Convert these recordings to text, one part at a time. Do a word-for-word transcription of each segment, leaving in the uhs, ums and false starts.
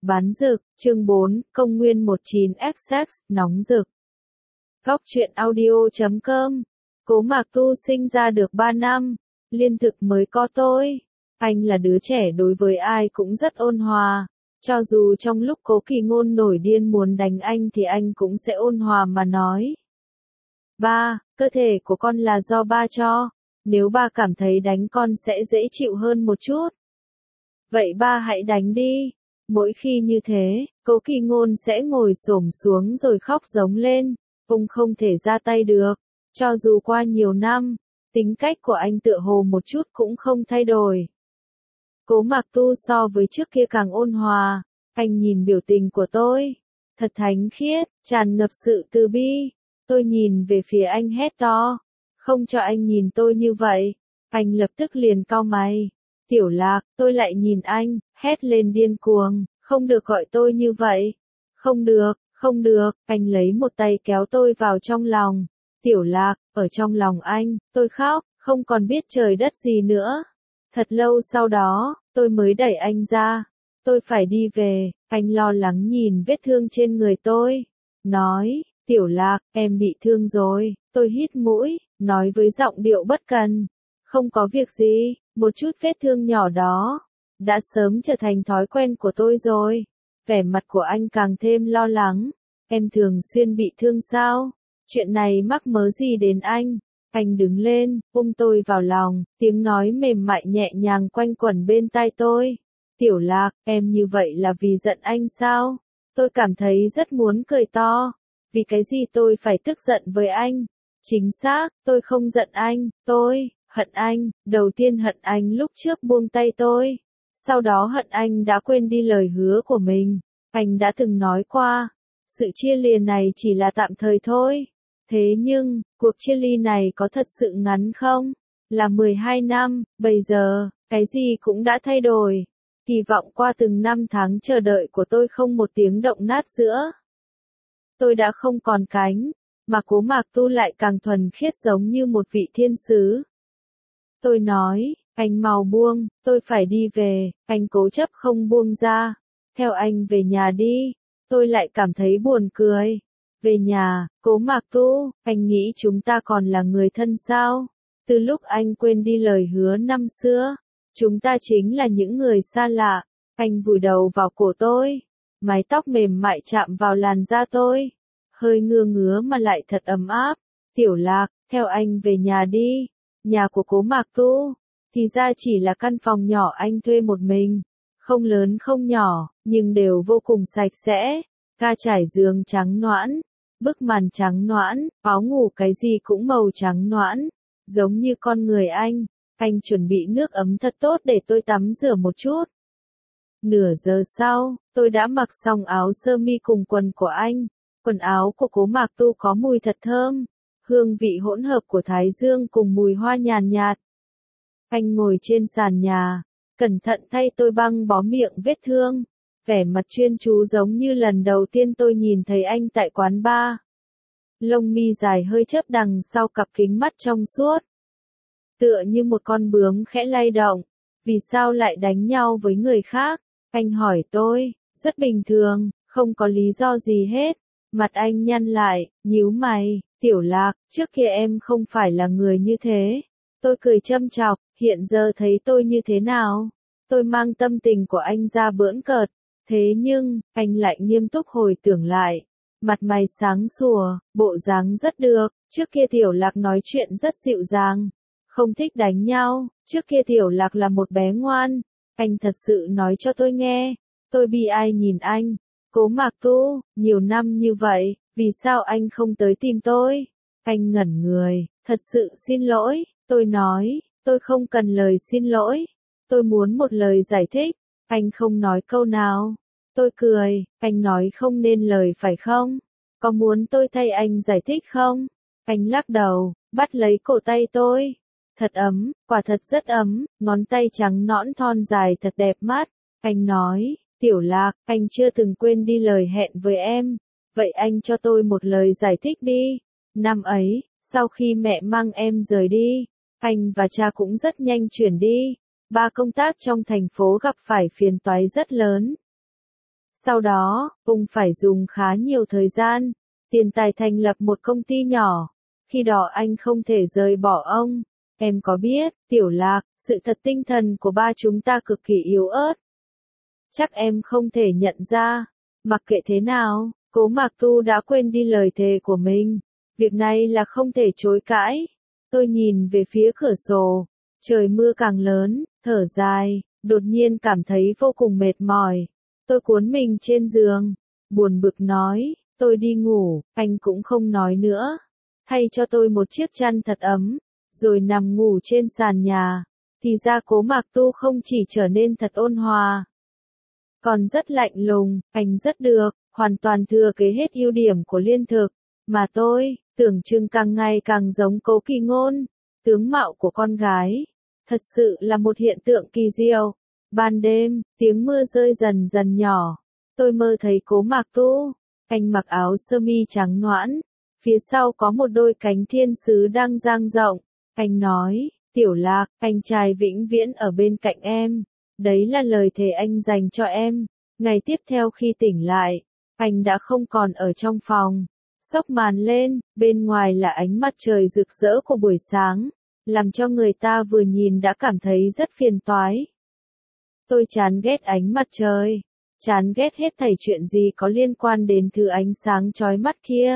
Bán rực, chương bốn, công nguyên mười chín xx, nóng rực. Góc truyện audio chấm com. Cố Mạc Tu sinh ra được ba năm, liên thực mới có tôi. Anh là đứa trẻ đối với ai cũng rất ôn hòa. Cho dù trong lúc Cố Kỳ Ngôn nổi điên muốn đánh anh thì anh cũng sẽ ôn hòa mà nói. Ba, cơ thể của con là do ba cho. Nếu ba cảm thấy đánh con sẽ dễ chịu hơn một chút, vậy ba hãy đánh đi. Mỗi khi như thế, Cố Kỳ Ngôn sẽ ngồi xổm xuống rồi khóc giống lên. Ông không thể ra tay được. Cho dù qua nhiều năm, tính cách của anh tựa hồ một chút cũng không thay đổi. Cố Mạc Tu so với trước kia càng ôn hòa. Anh nhìn biểu tình của tôi, thật thánh khiết, tràn ngập sự từ bi. Tôi nhìn về phía anh hét to, không cho anh nhìn tôi như vậy. Anh lập tức liền cau mày. Tiểu Lạc, tôi lại nhìn anh, hét lên điên cuồng, không được gọi tôi như vậy. Không được, không được, anh lấy một tay kéo tôi vào trong lòng. Tiểu Lạc, ở trong lòng anh, tôi khóc, không còn biết trời đất gì nữa. Thật lâu sau đó, tôi mới đẩy anh ra. Tôi phải đi về, anh lo lắng nhìn vết thương trên người tôi. Nói, Tiểu Lạc, em bị thương rồi. Tôi hít mũi, nói với giọng điệu bất cần. Không có việc gì, một chút vết thương nhỏ đó. Đã sớm trở thành thói quen của tôi rồi. Vẻ mặt của anh càng thêm lo lắng. Em thường xuyên bị thương sao? Chuyện này mắc mớ gì đến anh? Anh đứng lên, ôm tôi vào lòng, tiếng nói mềm mại nhẹ nhàng quanh quẩn bên tai tôi. Tiểu Lạc, em như vậy là vì giận anh sao? Tôi cảm thấy rất muốn cười to. Vì cái gì tôi phải tức giận với anh? Chính xác, tôi không giận anh, tôi hận anh. Đầu tiên hận anh lúc trước buông tay tôi. Sau đó hận anh đã quên đi lời hứa của mình. Anh đã từng nói qua, sự chia lìa này chỉ là tạm thời thôi. Thế nhưng, cuộc chia ly này có thật sự ngắn không? Là mười hai năm, bây giờ, cái gì cũng đã thay đổi. Kỳ vọng qua từng năm tháng chờ đợi của tôi không một tiếng động nát giữa. Tôi đã không còn cánh, mà Cố Mạc Tu lại càng thuần khiết giống như một vị thiên sứ. Tôi nói, anh mau buông, tôi phải đi về. Anh cố chấp không buông ra. Theo anh về nhà đi. Tôi lại cảm thấy buồn cười. Về nhà, Cố Mạc Tu, anh nghĩ chúng ta còn là người thân sao? Từ lúc anh quên đi lời hứa năm xưa, chúng ta chính là những người xa lạ. Anh vùi đầu vào cổ tôi, mái tóc mềm mại chạm vào làn da tôi, hơi ngứa ngứa mà lại thật ấm áp. Tiểu Lạc, theo anh về nhà đi. Nhà của Cố Mạc Tu, thì ra chỉ là căn phòng nhỏ anh thuê một mình, không lớn không nhỏ, nhưng đều vô cùng sạch sẽ. Ga trải giường trắng nõn, bức màn trắng nõn, áo ngủ cái gì cũng màu trắng nõn, giống như con người anh. Anh chuẩn bị nước ấm thật tốt để tôi tắm rửa một chút. Nửa giờ sau, tôi đã mặc xong áo sơ mi cùng quần của anh. Quần áo của Cố Mạc Tu có mùi thật thơm, hương vị hỗn hợp của thái dương cùng mùi hoa nhàn nhạt. Anh ngồi trên sàn nhà, cẩn thận thay tôi băng bó miệng vết thương, vẻ mặt chuyên chú giống như lần đầu tiên tôi nhìn thấy anh tại quán bar. Lông mi dài hơi chớp đằng sau cặp kính mắt trong suốt, tựa như một con bướm khẽ lay động. Vì sao lại đánh nhau với người khác? Anh hỏi tôi. Rất bình thường, không có lý do gì hết. Mặt anh nhăn lại, nhíu mày. Tiểu Lạc, trước kia em không phải là người như thế. Tôi cười châm chọc, hiện giờ thấy tôi như thế nào? Tôi mang tâm tình của anh ra bỡn cợt. Thế nhưng, anh lại nghiêm túc hồi tưởng lại. Mặt mày sáng sủa, bộ dáng rất được. Trước kia Tiểu Lạc nói chuyện rất dịu dàng, không thích đánh nhau. Trước kia Tiểu Lạc là một bé ngoan. Anh thật sự nói cho tôi nghe. Tôi bi ai nhìn anh. Cố Mạc Tu, nhiều năm như vậy, vì sao anh không tới tìm tôi? Anh ngẩn người, thật sự xin lỗi. Tôi nói, tôi không cần lời xin lỗi. Tôi muốn một lời giải thích. Anh không nói câu nào. Tôi cười, anh nói không nên lời phải không? Có muốn tôi thay anh giải thích không? Anh lắc đầu, bắt lấy cổ tay tôi. Thật ấm, quả thật rất ấm, ngón tay trắng nõn thon dài thật đẹp mắt. Anh nói, Tiểu Lạc, anh chưa từng quên đi lời hẹn với em. Vậy anh cho tôi một lời giải thích đi. Năm ấy, sau khi mẹ mang em rời đi, anh và cha cũng rất nhanh chuyển đi. Ba công tác trong thành phố gặp phải phiền toái rất lớn. Sau đó, ông phải dùng khá nhiều thời gian, tiền tài thành lập một công ty nhỏ. Khi đó anh không thể rời bỏ ông. Em có biết, Tiểu Lạc, sự thật tinh thần của ba chúng ta cực kỳ yếu ớt. Chắc em không thể nhận ra. Mặc kệ thế nào, Cố Mạc Tu đã quên đi lời thề của mình. Việc này là không thể chối cãi. Tôi nhìn về phía cửa sổ. Trời mưa càng lớn, thở dài, đột nhiên cảm thấy vô cùng mệt mỏi. Tôi cuốn mình trên giường, buồn bực nói, tôi đi ngủ, anh cũng không nói nữa. Thay cho tôi một chiếc chăn thật ấm, rồi nằm ngủ trên sàn nhà. Thì ra Cố Mạc Tu không chỉ trở nên thật ôn hòa, còn rất lạnh lùng. Anh rất được, hoàn toàn thừa kế hết ưu điểm của Liên Thực. Mà tôi, tưởng chừng càng ngày càng giống Cố Kỳ Ngôn. Tướng mạo của con gái, thật sự là một hiện tượng kỳ diệu. Ban đêm, tiếng mưa rơi dần dần nhỏ. Tôi mơ thấy Cố Mạc Tu. Anh mặc áo sơ mi trắng nõn. Phía sau có một đôi cánh thiên sứ đang dang rộng. Anh nói, Tiểu Lạc, anh trai vĩnh viễn ở bên cạnh em. Đấy là lời thề anh dành cho em. Ngày tiếp theo khi tỉnh lại, anh đã không còn ở trong phòng. Xốc màn lên, bên ngoài là ánh mặt trời rực rỡ của buổi sáng, làm cho người ta vừa nhìn đã cảm thấy rất phiền toái. Tôi chán ghét ánh mặt trời, chán ghét hết thảy chuyện gì có liên quan đến thứ ánh sáng chói mắt kia.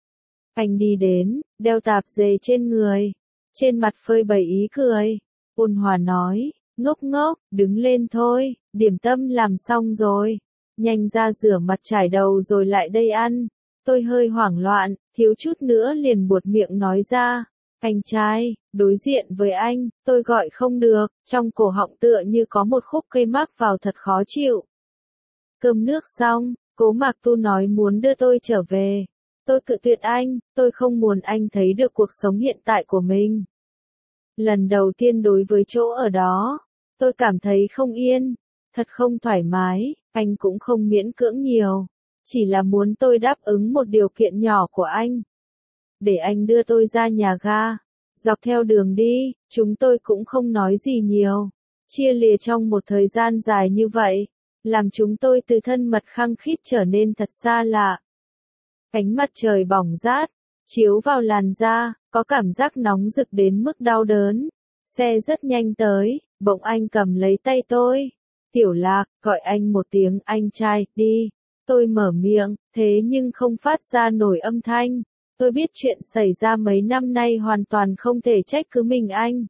Anh đi đến, đeo tạp dề trên người, trên mặt phơi bày ý cười, ôn hòa nói, ngốc ngốc, đứng lên thôi, điểm tâm làm xong rồi, nhanh ra rửa mặt trải đầu rồi lại đây ăn. Tôi hơi hoảng loạn, thiếu chút nữa liền buột miệng nói ra, anh trai, đối diện với anh, tôi gọi không được, trong cổ họng tựa như có một khúc cây mắc vào thật khó chịu. Cơm nước xong, Cố Mạc Tu nói muốn đưa tôi trở về. Tôi cự tuyệt anh, tôi không muốn anh thấy được cuộc sống hiện tại của mình. Lần đầu tiên đối với chỗ ở đó, tôi cảm thấy không yên, thật không thoải mái, anh cũng không miễn cưỡng nhiều. Chỉ là muốn tôi đáp ứng một điều kiện nhỏ của anh. Để anh đưa tôi ra nhà ga. Dọc theo đường đi, chúng tôi cũng không nói gì nhiều. Chia lìa trong một thời gian dài như vậy, làm chúng tôi từ thân mật khăng khít trở nên thật xa lạ. Ánh mặt trời bỏng rát, chiếu vào làn da, có cảm giác nóng rực đến mức đau đớn. Xe rất nhanh tới, bỗng anh cầm lấy tay tôi. Tiểu Lạc, gọi anh một tiếng anh trai, đi. Tôi mở miệng, thế nhưng không phát ra nổi âm thanh. Tôi biết chuyện xảy ra mấy năm nay hoàn toàn không thể trách cứ mình anh.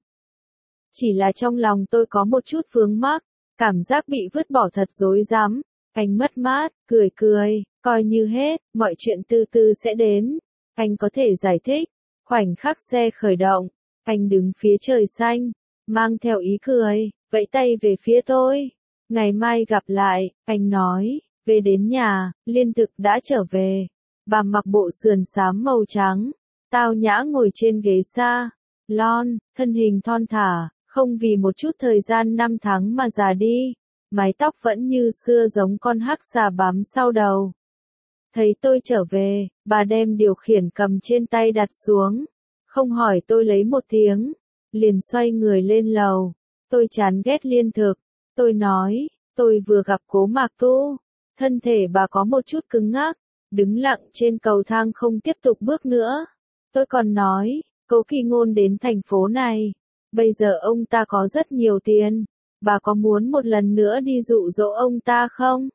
Chỉ là trong lòng tôi có một chút vướng mắc, cảm giác bị vứt bỏ thật rối rắm. Anh mất mát, cười cười, coi như hết, mọi chuyện từ từ sẽ đến. Anh có thể giải thích. Khoảnh khắc xe khởi động, anh đứng phía trời xanh, mang theo ý cười, vẫy tay về phía tôi. Ngày mai gặp lại, anh nói. Về đến nhà, Liên Thực đã trở về. Bà mặc bộ sườn xám màu trắng, tao nhã ngồi trên ghế sa lon, thân hình thon thả, không vì một chút thời gian năm tháng mà già đi. Mái tóc vẫn như xưa giống con hắc xà bám sau đầu. Thấy tôi trở về, bà đem điều khiển cầm trên tay đặt xuống. Không hỏi tôi lấy một tiếng, liền xoay người lên lầu. Tôi chán ghét Liên Thực. Tôi nói, tôi vừa gặp Cố Mạc Tu. Thân thể bà có một chút cứng ngắc, đứng lặng trên cầu thang không tiếp tục bước nữa. Tôi còn nói, Cố Kỳ Ngôn đến thành phố này. Bây giờ ông ta có rất nhiều tiền. Bà có muốn một lần nữa đi dụ dỗ ông ta không?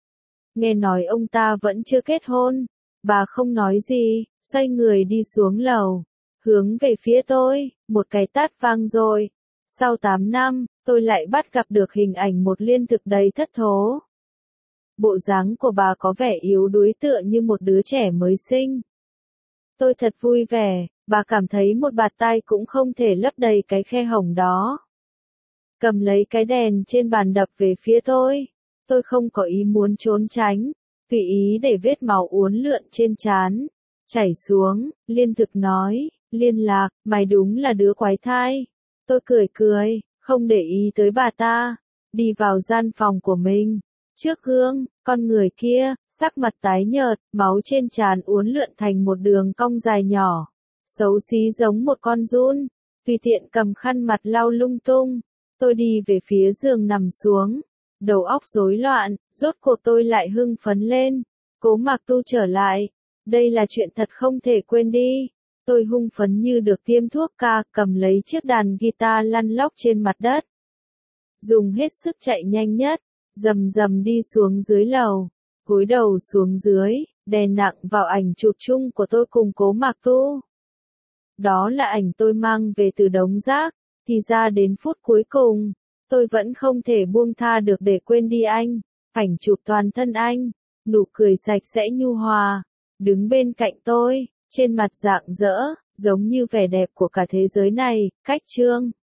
Nghe nói ông ta vẫn chưa kết hôn. Bà không nói gì, xoay người đi xuống lầu. Hướng về phía tôi, một cái tát vang rồi. Sau tám năm, tôi lại bắt gặp được hình ảnh một Liên Thực đầy thất thố. Bộ dáng của bà có vẻ yếu đuối tựa như một đứa trẻ mới sinh. Tôi thật vui vẻ, bà cảm thấy một bạt tai cũng không thể lấp đầy cái khe hổng đó. Cầm lấy cái đèn trên bàn đập về phía tôi. Tôi không có ý muốn trốn tránh, tùy ý để vết máu uốn lượn trên trán, chảy xuống. Liên Thực nói, Liên Lạc, mày đúng là đứa quái thai. Tôi cười cười, không để ý tới bà ta, đi vào gian phòng của mình. Trước gương, con người kia, sắc mặt tái nhợt, máu trên trán uốn lượn thành một đường cong dài nhỏ, xấu xí giống một con giun, tùy tiện cầm khăn mặt lau lung tung. Tôi đi về phía giường nằm xuống, Đầu óc rối loạn, rốt cuộc tôi lại hưng phấn lên. Cố Mạc Tu trở lại. Đây là chuyện thật không thể quên đi. Tôi hưng phấn như được tiêm thuốc ca, cầm lấy chiếc đàn guitar lăn lóc trên mặt đất. Dùng hết sức chạy nhanh nhất, rầm rầm đi xuống dưới lầu, cúi đầu xuống dưới, đè nặng vào ảnh chụp chung của tôi cùng Cố Mạc Tu. Đó là ảnh tôi mang về từ đống rác, thì ra đến phút cuối cùng, tôi vẫn không thể buông tha được để quên đi anh. Ảnh chụp toàn thân anh, nụ cười sạch sẽ nhu hòa, đứng bên cạnh tôi, trên mặt rạng rỡ, giống như vẻ đẹp của cả thế giới này. Cách chương